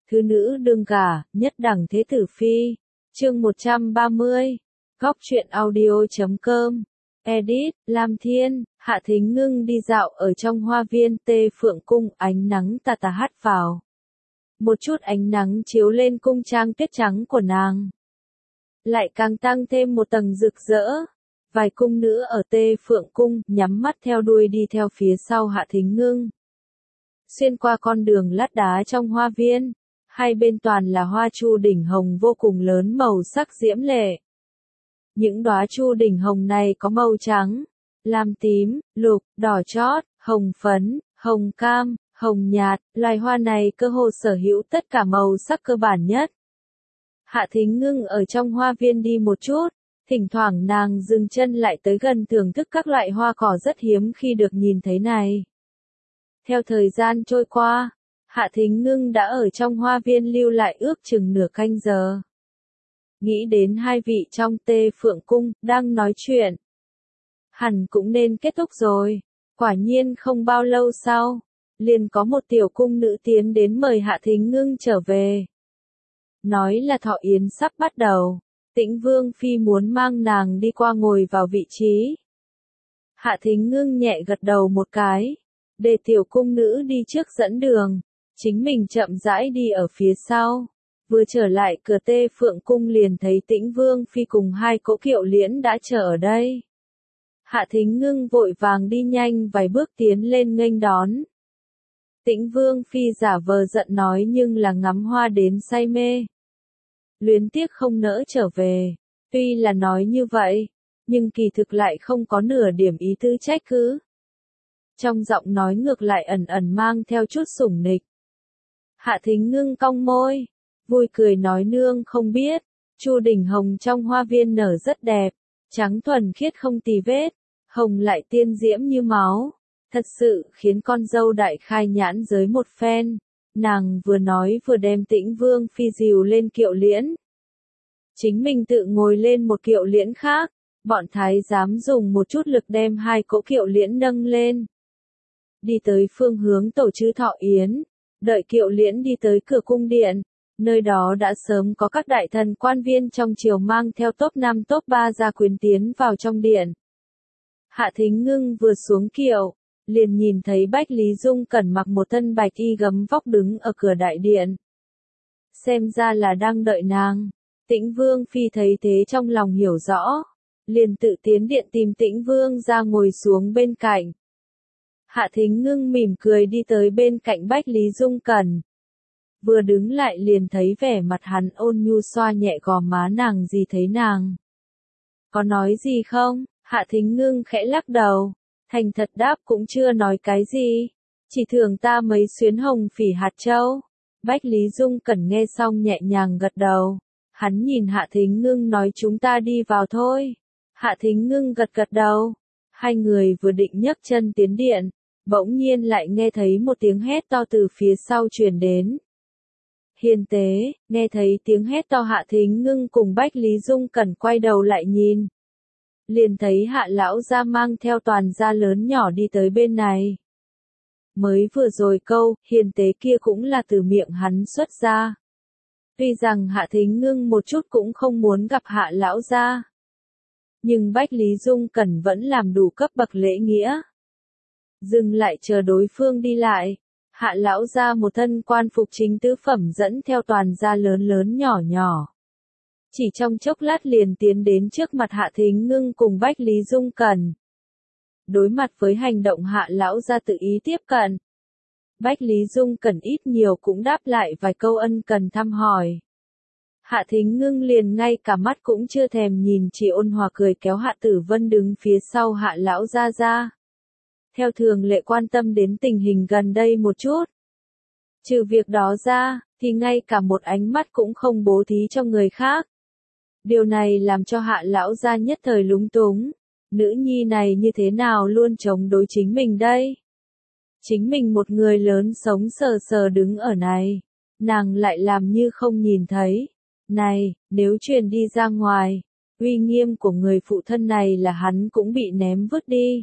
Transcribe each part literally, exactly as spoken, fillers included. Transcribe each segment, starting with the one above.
thứ nữ đương gả, nhất đẳng thế tử phi. Chương một trăm ba mươi. Góc truyện audio chấm com. Edit, Lam Thiên. Hạ Thính Ngưng đi dạo ở trong hoa viên Tê Phượng Cung, ánh nắng tà tà hắt vào. Một chút ánh nắng chiếu lên cung trang tuyết trắng của nàng, lại càng tăng thêm một tầng rực rỡ. Vài cung nữ ở Tê Phượng Cung nhắm mắt theo đuôi đi theo phía sau Hạ Thính Ngưng. Xuyên qua con đường lát đá trong hoa viên, hai bên toàn là hoa chu đỉnh hồng vô cùng lớn, màu sắc diễm lệ. Những đóa chu đỉnh hồng này có màu trắng, lam tím, lục, đỏ chót, hồng phấn, hồng cam, hồng nhạt. Loài hoa này cơ hồ sở hữu tất cả màu sắc cơ bản nhất. Hạ Thính Ngưng ở trong hoa viên đi một chút, thỉnh thoảng nàng dừng chân lại tới gần thưởng thức các loại hoa cỏ rất hiếm khi được nhìn thấy này. Theo thời gian trôi qua, Hạ Thính Ngưng đã ở trong hoa viên lưu lại ước chừng nửa canh giờ. Nghĩ đến hai vị trong Tê Phượng Cung đang nói chuyện, hẳn cũng nên kết thúc rồi. Quả nhiên không bao lâu sau, liền có một tiểu cung nữ tiến đến mời Hạ Thính Ngưng trở về. Nói là thọ yến sắp bắt đầu, Tĩnh Vương phi muốn mang nàng đi qua ngồi vào vị trí. Hạ Thính Ngưng nhẹ gật đầu một cái, để tiểu cung nữ đi trước dẫn đường, chính mình chậm rãi đi ở phía sau. Vừa trở lại cửa Tê Phượng Cung liền thấy Tĩnh Vương phi cùng hai cỗ kiệu liễn đã chờ ở đây. Hạ Thính Ngưng vội vàng đi nhanh vài bước tiến lên nghênh đón. Tĩnh Vương phi giả vờ giận nói nhưng là ngắm hoa đến say mê, luyến tiếc không nỡ trở về. Tuy là nói như vậy, nhưng kỳ thực lại không có nửa điểm ý tứ trách cứ. Trong giọng nói ngược lại ẩn ẩn mang theo chút sủng nịch. Hạ Thính Ngưng cong môi, vui cười nói nương không biết, chu đỉnh hồng trong hoa viên nở rất đẹp, trắng thuần khiết không tì vết, hồng lại tiên diễm như máu, thật sự khiến con dâu đại khai nhãn giới một phen. Nàng vừa nói vừa đem Tĩnh Vương phi dìu lên kiệu liễn, chính mình tự ngồi lên một kiệu liễn khác, bọn thái giám dùng một chút lực đem hai cỗ kiệu liễn nâng lên. Đi tới phương hướng tổ chư thọ yến, đợi kiệu liễn đi tới cửa cung điện, nơi đó đã sớm có các đại thần quan viên trong triều mang theo top năm top ba gia quyến tiến vào trong điện. Hạ Thính Ngưng vừa xuống kiệu, liền nhìn thấy Bách Lý Dung Cẩn mặc một thân bạch y gấm vóc đứng ở cửa đại điện. Xem ra là đang đợi nàng. Tĩnh Vương phi thấy thế trong lòng hiểu rõ, liền tự tiến điện tìm Tĩnh Vương ra ngồi xuống bên cạnh. Hạ Thính Ngưng mỉm cười đi tới bên cạnh Bách Lý Dung Cẩn. Vừa đứng lại liền thấy vẻ mặt hắn ôn nhu xoa nhẹ gò má nàng. Gì thấy nàng? Có nói gì không? Hạ Thính Ngưng khẽ lắc đầu, thành thật đáp cũng chưa nói cái gì, chỉ thưởng ta mấy xuyến hồng phỉ hạt châu. Bách Lý Dung Cẩn nghe xong nhẹ nhàng gật đầu, hắn nhìn Hạ Thính Ngưng nói chúng ta đi vào thôi. Hạ Thính Ngưng gật gật đầu, hai người vừa định nhấc chân tiến điện, bỗng nhiên lại nghe thấy một tiếng hét to từ phía sau truyền đến. Hiền tế. Nghe thấy tiếng hét to Hạ Thính Ngưng cùng Bách Lý Dung Cẩn quay đầu lại nhìn, liền thấy Hạ lão gia mang theo toàn gia lớn nhỏ đi tới bên này. Mới vừa rồi câu hiền tế kia cũng là từ miệng hắn xuất ra. Tuy rằng Hạ Thính Ngưng một chút cũng không muốn gặp Hạ lão gia, nhưng Bách Lý Dung Cẩn vẫn làm đủ cấp bậc lễ nghĩa, dừng lại chờ đối phương đi lại. Hạ lão gia một thân quan phục chính tứ phẩm dẫn theo toàn gia lớn lớn nhỏ nhỏ, chỉ trong chốc lát liền tiến đến trước mặt Hạ Thính Ngưng cùng Bách Lý Dung Cẩn. Đối mặt với hành động Hạ lão gia tự ý tiếp cận, Bách Lý Dung Cẩn ít nhiều cũng đáp lại vài câu ân cần thăm hỏi. Hạ Thính Ngưng liền ngay cả mắt cũng chưa thèm nhìn, chỉ ôn hòa cười kéo Hạ Tử Vân đứng phía sau Hạ lão gia ra. Theo thường lệ quan tâm đến tình hình gần đây một chút. Trừ việc đó ra, thì ngay cả một ánh mắt cũng không bố thí cho người khác. Điều này làm cho Hạ lão gia nhất thời lúng túng. Nữ nhi này như thế nào luôn chống đối chính mình đây? Chính mình một người lớn sống sờ sờ đứng ở này, nàng lại làm như không nhìn thấy. Này, nếu truyền đi ra ngoài, uy nghiêm của người phụ thân này là hắn cũng bị ném vứt đi.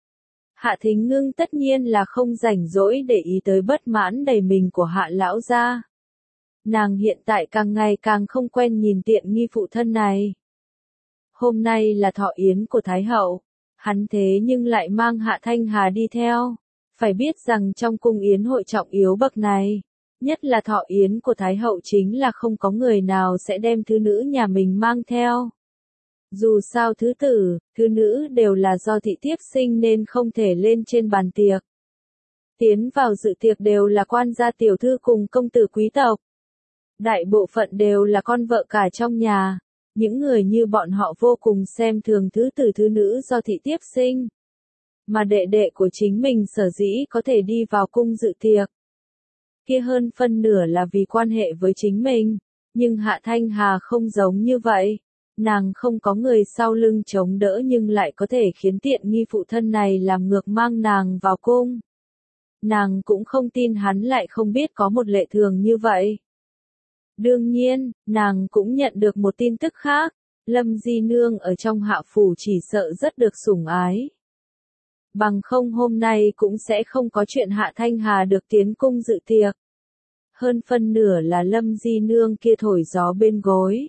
Hạ Thính Ngưng tất nhiên là không rảnh rỗi để ý tới bất mãn đầy mình của Hạ lão gia. Nàng hiện tại càng ngày càng không quen nhìn tiện nghi phụ thân này. Hôm nay là thọ yến của Thái hậu, hắn thế nhưng lại mang Hạ Thanh Hà đi theo. Phải biết rằng trong cung yến hội trọng yếu bậc này, nhất là thọ yến của Thái hậu chính là không có người nào sẽ đem thứ nữ nhà mình mang theo. Dù sao thứ tử, thứ nữ đều là do thị thiếp sinh nên không thể lên trên bàn tiệc. Tiến vào dự tiệc đều là quan gia tiểu thư cùng công tử quý tộc. Đại bộ phận đều là con vợ cả trong nhà. Những người như bọn họ vô cùng xem thường thứ tử thứ nữ do thị thiếp sinh. Mà đệ đệ của chính mình sở dĩ có thể đi vào cung dự tiệc. Kia hơn phân nửa là vì quan hệ với chính mình. Nhưng Hạ Thanh Hà không giống như vậy. Nàng không có người sau lưng chống đỡ nhưng lại có thể khiến tiện nghi phụ thân này làm ngược mang nàng vào cung. Nàng cũng không tin hắn lại không biết có một lệ thường như vậy. Đương nhiên, nàng cũng nhận được một tin tức khác. Lâm Di Nương ở trong hạ phủ chỉ sợ rất được sủng ái. Bằng không hôm nay cũng sẽ không có chuyện Hạ Thanh Hà được tiến cung dự tiệc. Hơn phân nửa là Lâm Di Nương kia thổi gió bên gối.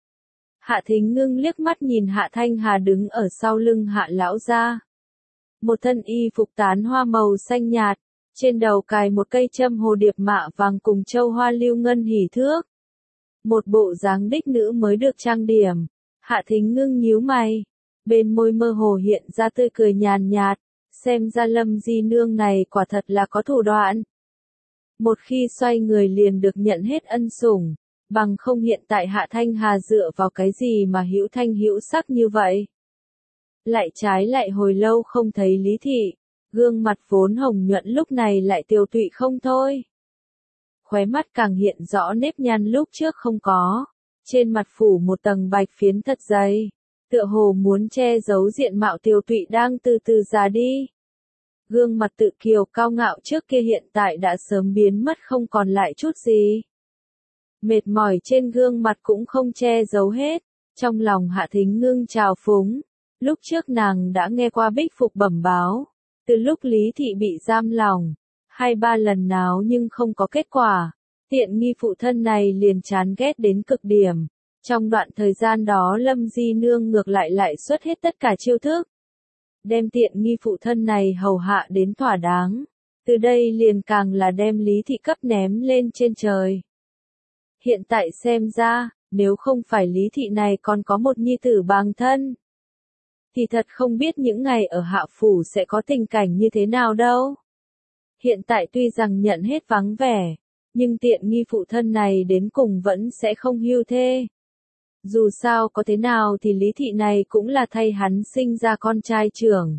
Hạ Thính Ngưng liếc mắt nhìn Hạ Thanh Hà đứng ở sau lưng Hạ lão gia. Một thân y phục tán hoa màu xanh nhạt, trên đầu cài một cây châm hồ điệp mạ vàng cùng châu hoa lưu ngân hỉ thước. Một bộ dáng đích nữ mới được trang điểm. Hạ Thính Ngưng nhíu mày, bên môi mơ hồ hiện ra tươi cười nhàn nhạt, xem ra Lâm Di Nương này quả thật là có thủ đoạn. Một khi xoay người liền được nhận hết ân sủng. Bằng không hiện tại Hạ Thanh Hà dựa vào cái gì mà hữu thanh hữu sắc như vậy. Lại trái lại hồi lâu không thấy Lý Thị, gương mặt vốn hồng nhuận lúc này lại tiều tụy không thôi. Khóe mắt càng hiện rõ nếp nhăn lúc trước không có, trên mặt phủ một tầng bạch phiến thật dày, tựa hồ muốn che giấu diện mạo tiều tụy đang từ từ già đi. Gương mặt tự kiều cao ngạo trước kia hiện tại đã sớm biến mất không còn lại chút gì. Mệt mỏi trên gương mặt cũng không che giấu hết, trong lòng Hạ Thính Ngưng trào phúng. Lúc trước nàng đã nghe qua Bích Phục bẩm báo, từ lúc Lý Thị bị giam lòng, hai ba lần náo nhưng không có kết quả, tiện nghi phụ thân này liền chán ghét đến cực điểm. Trong đoạn thời gian đó Lâm Di Nương ngược lại lại xuất hết tất cả chiêu thức, đem tiện nghi phụ thân này hầu hạ đến thỏa đáng, từ đây liền càng là đem Lý Thị cấp ném lên trên trời. Hiện tại xem ra, nếu không phải Lý Thị này còn có một nhi tử bằng thân, thì thật không biết những ngày ở hạ phủ sẽ có tình cảnh như thế nào đâu. Hiện tại tuy rằng nhận hết vắng vẻ, nhưng tiện nghi phụ thân này đến cùng vẫn sẽ không hưu thê. Dù sao có thế nào thì Lý Thị này cũng là thay hắn sinh ra con trai trưởng.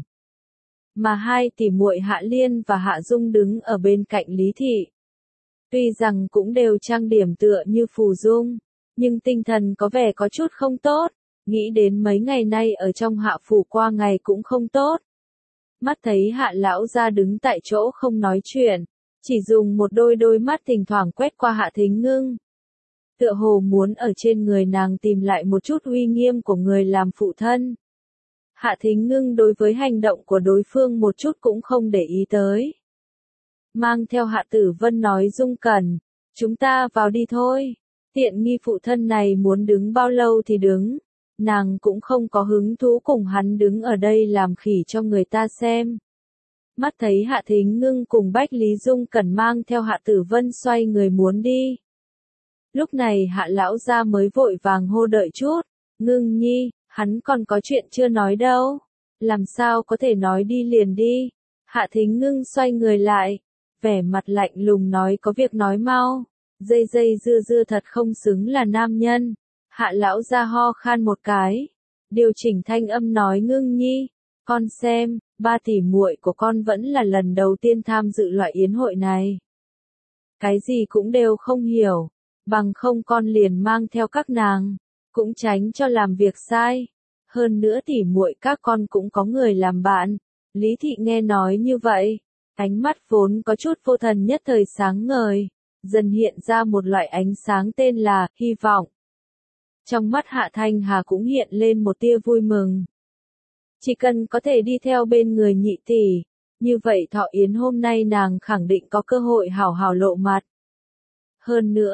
Mà hai tỷ muội Hạ Liên và Hạ Dung đứng ở bên cạnh Lý Thị. Tuy rằng cũng đều trang điểm tựa như phù dung, nhưng tinh thần có vẻ có chút không tốt, nghĩ đến mấy ngày nay ở trong hạ phủ qua ngày cũng không tốt. Mắt thấy Hạ lão gia đứng tại chỗ không nói chuyện, chỉ dùng một đôi đôi mắt thỉnh thoảng quét qua Hạ Thính Ngưng. Tựa hồ muốn ở trên người nàng tìm lại một chút uy nghiêm của người làm phụ thân. Hạ Thính Ngưng đối với hành động của đối phương một chút cũng không để ý tới. Mang theo Hạ Tử Vân nói Dung Cẩn, chúng ta vào đi thôi. Tiện nghi phụ thân này muốn đứng bao lâu thì đứng. Nàng cũng không có hứng thú cùng hắn đứng ở đây làm khỉ cho người ta xem. Mắt thấy Hạ Thính Ngưng cùng Bách Lý Dung Cẩn mang theo Hạ Tử Vân xoay người muốn đi. Lúc này Hạ lão gia mới vội vàng hô đợi chút. Ngưng nhi, hắn còn có chuyện chưa nói đâu. Làm sao có thể nói đi liền đi. Hạ Thính Ngưng xoay người lại, vẻ mặt lạnh lùng nói có việc nói mau. Dây dây dưa dưa thật không xứng là nam nhân. Hạ lão gia ho khan một cái, điều chỉnh thanh âm nói Ngưng nhi, con xem, ba tỷ muội của con vẫn là lần đầu tiên tham dự loại yến hội này. Cái gì cũng đều không hiểu, bằng không con liền mang theo các nàng, cũng tránh cho làm việc sai. Hơn nữa tỷ muội các con cũng có người làm bạn. Lý Thị nghe nói như vậy, ánh mắt vốn có chút vô thần nhất thời sáng ngời, dần hiện ra một loại ánh sáng tên là hy vọng. Trong mắt Hạ Thanh Hà cũng hiện lên một tia vui mừng. Chỉ cần có thể đi theo bên người nhị tỷ, như vậy thọ yến hôm nay nàng khẳng định có cơ hội hảo hảo lộ mặt. Hơn nữa,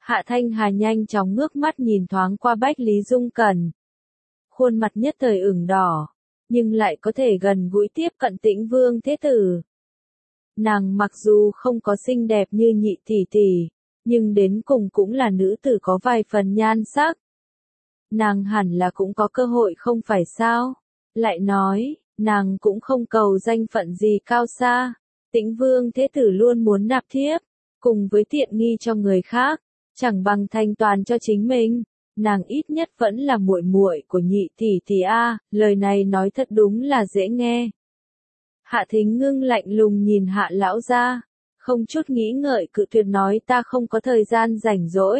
Hạ Thanh Hà nhanh chóng ngước mắt nhìn thoáng qua Bách Lý Dung Cẩn. Khuôn mặt nhất thời ửng đỏ, nhưng lại có thể gần gũi tiếp cận Tĩnh Vương Thế Tử. Nàng mặc dù không có xinh đẹp như nhị tỷ tỷ, nhưng đến cùng cũng là nữ tử có vài phần nhan sắc. Nàng hẳn là cũng có cơ hội không phải sao? Lại nói, nàng cũng không cầu danh phận gì cao xa. Tĩnh Vương Thế Tử luôn muốn nạp thiếp, cùng với tiện nghi cho người khác, chẳng bằng thanh toàn cho chính mình. Nàng ít nhất vẫn là muội muội của nhị tỷ tỷ a, lời này nói thật đúng là dễ nghe. Hạ Thính Ngưng lạnh lùng nhìn Hạ lão gia, không chút nghĩ ngợi cự tuyệt nói ta không có thời gian rảnh rỗi.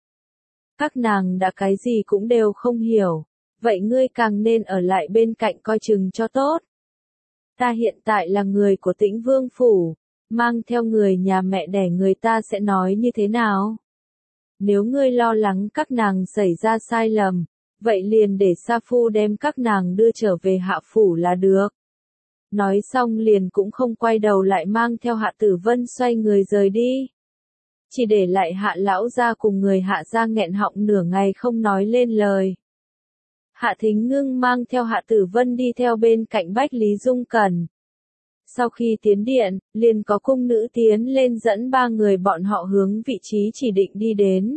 Các nàng đã cái gì cũng đều không hiểu, vậy ngươi càng nên ở lại bên cạnh coi chừng cho tốt. Ta hiện tại là người của Tĩnh Vương phủ, mang theo người nhà mẹ đẻ người ta sẽ nói như thế nào? Nếu ngươi lo lắng các nàng xảy ra sai lầm, vậy liền để Sa Phu đem các nàng đưa trở về Hạ phủ là được. Nói xong liền cũng không quay đầu lại mang theo Hạ Tử Vân xoay người rời đi. Chỉ để lại Hạ lão gia cùng người Hạ gia nghẹn họng nửa ngày không nói lên lời. Hạ Thính Ngưng mang theo Hạ Tử Vân đi theo bên cạnh Bách Lý Dung Cẩn. Sau khi tiến điện, liền có cung nữ tiến lên dẫn ba người bọn họ hướng vị trí chỉ định đi đến.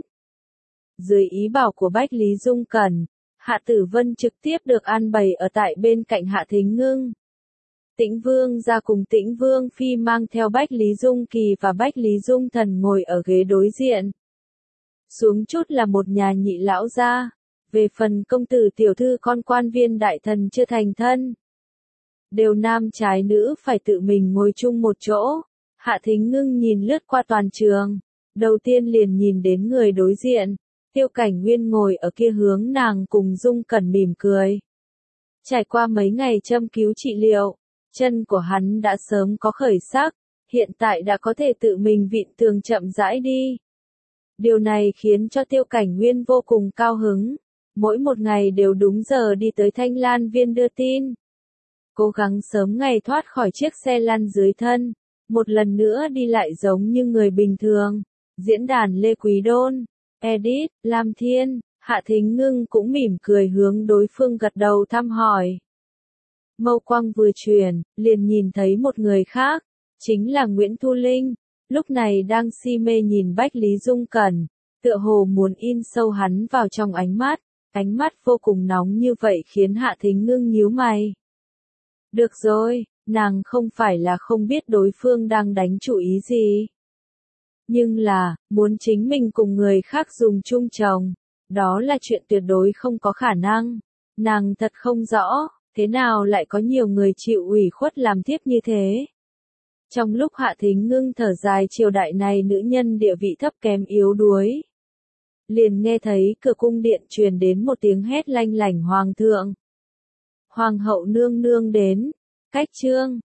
Dưới ý bảo của Bách Lý Dung Cẩn, Hạ Tử Vân trực tiếp được an bày ở tại bên cạnh Hạ Thính Ngưng. Tĩnh Vương gia cùng Tĩnh Vương phi mang theo Bách Lý Dung Kỳ và Bách Lý Dung Thần ngồi ở ghế đối diện. Xuống chút là một nhà nhị lão gia. Về phần công tử tiểu thư con quan viên đại thần chưa thành thân, đều nam trái nữ phải tự mình ngồi chung một chỗ. Hạ Thính Ngưng nhìn lướt qua toàn trường, đầu tiên liền nhìn đến người đối diện, Tiêu Cảnh Nguyên ngồi ở kia hướng nàng cùng Dung Cẩn mỉm cười. Trải qua mấy ngày châm cứu trị liệu, chân của hắn đã sớm có khởi sắc, hiện tại đã có thể tự mình vịn tường chậm rãi đi. Điều này khiến cho Tiêu Cảnh Nguyên vô cùng cao hứng, mỗi một ngày đều đúng giờ đi tới Thanh Lan Viên đưa tin. Cố gắng sớm ngày thoát khỏi chiếc xe lăn dưới thân, một lần nữa đi lại giống như người bình thường. Diễn đàn Lê Quý Đôn, Edit, Lam Thiên, Hạ Thính Ngưng cũng mỉm cười hướng đối phương gật đầu thăm hỏi. Mâu quang vừa chuyển, liền nhìn thấy một người khác, chính là Nguyễn Thu Linh, lúc này đang si mê nhìn Bách Lý Dung Cẩn, tựa hồ muốn in sâu hắn vào trong ánh mắt, ánh mắt vô cùng nóng như vậy khiến Hạ Thính Ngưng nhíu mày. Được rồi, nàng không phải là không biết đối phương đang đánh chủ ý gì. Nhưng là, muốn chính mình cùng người khác dùng chung chồng, đó là chuyện tuyệt đối không có khả năng. Nàng thật không rõ, thế nào lại có nhiều người chịu ủy khuất làm tiếp như thế. Trong lúc Hạ Thính Ngưng thở dài triều đại này nữ nhân địa vị thấp kém yếu đuối, liền nghe thấy cửa cung điện truyền đến một tiếng hét lanh lảnh hoàng thượng. Hoàng hậu nương nương đến, cách chương.